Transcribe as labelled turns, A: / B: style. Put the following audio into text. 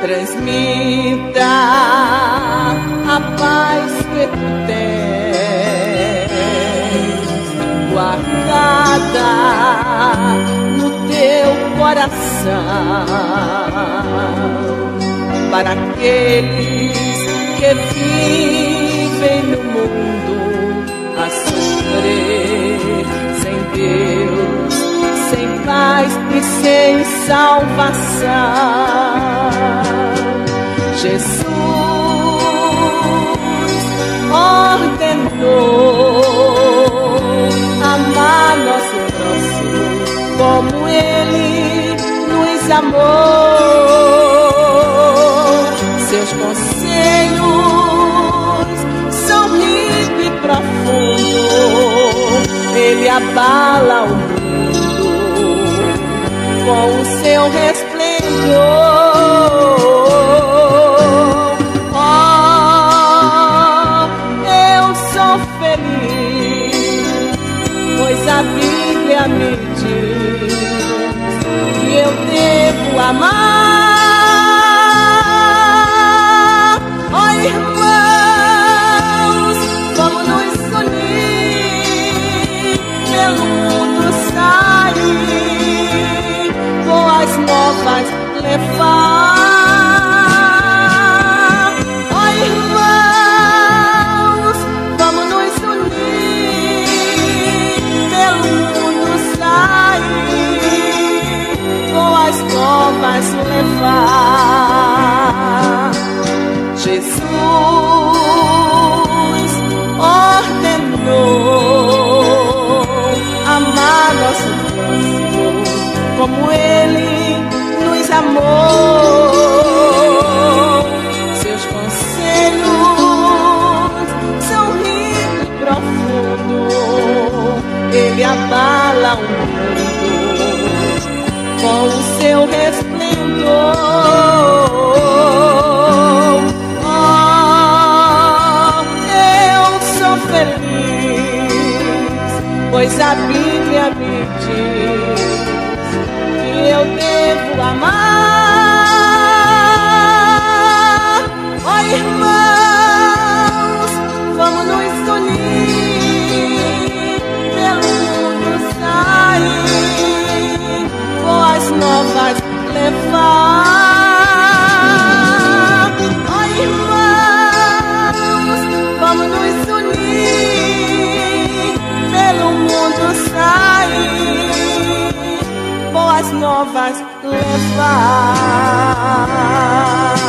A: transmita a paz que tu tens guardada no teu coração, para aqueles que vivem no mundo a sofrer sem Deus, sem paz e sem salvação. Jesus ordenou amar nosso próximo como Ele nos amou. Seus conselhos são ricos e profundos, Ele abala o mundo com o seu resplendor. Pois a Bíblia me diz que eu devo amar. Ó irmãos, vamos nos unir, pelo mundo sair, boas novas levar. Novas levar. Jesus ordenou amar nosso próximo como Ele nos amou. Seus conselhos são ricos e profundos, Ele abala o mundo com o seu resplendor. Oh, eu sou feliz, pois a Bíblia me diz que eu devo amar. Oh, irmãos, vamos nos unir, pelo mundo sair, boas novas levar. Oh, irmãos, vamos nos unir, pelo mundo sair, boas novas levar.